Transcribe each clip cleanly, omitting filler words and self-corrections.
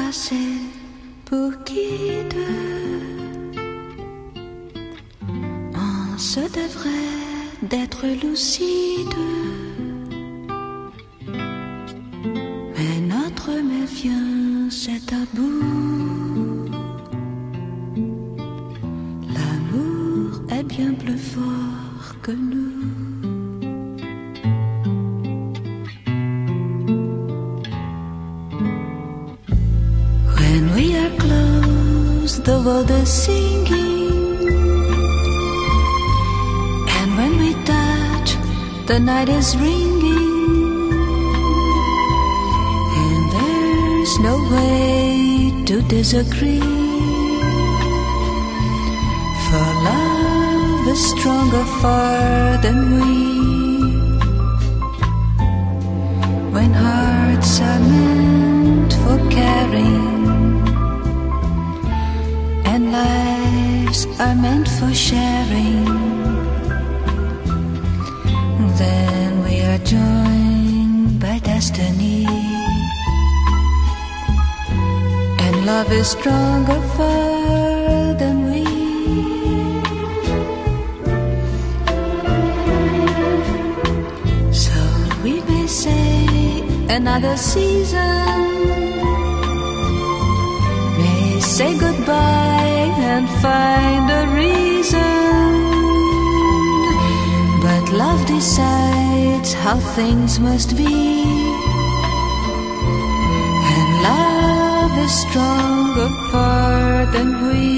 passer pour quitte. On se devrait d'être lucide, mais notre méfiance est à bout. L'amour est bien plus fort que nous. When we are close, the world is singing, and when we touch, the night is ringing, and there's no way to disagree, for love is stronger far than we. When hearts are meant for caring, and lives are meant for sharing, then we are joined by destiny, and love is stronger far than we. So we may say another season, may say goodbye and find a reason, but love decides how things must be, and love is stronger far than we.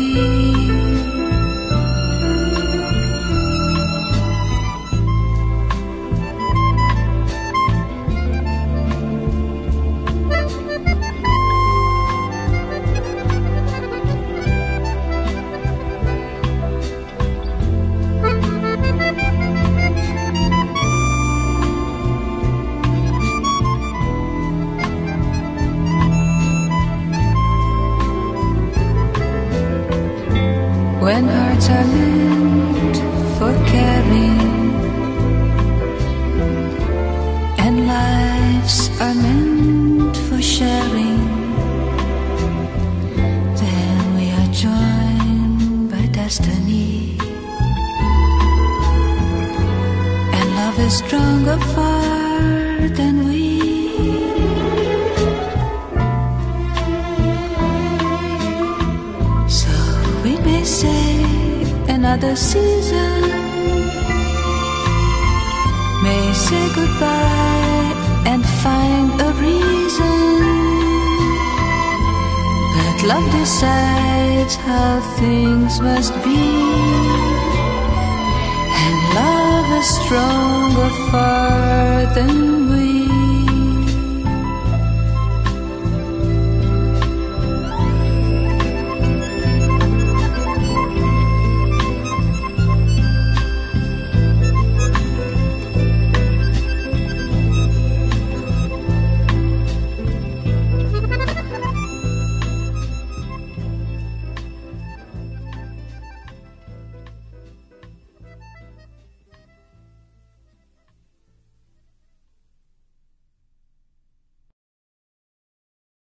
When hearts are meant for caring, and lives are meant for sharing, then we are joined by destiny, and love is stronger far than we. So we may say another season, may say goodbye and find a reason, but love decides how things must be, and love is stronger far than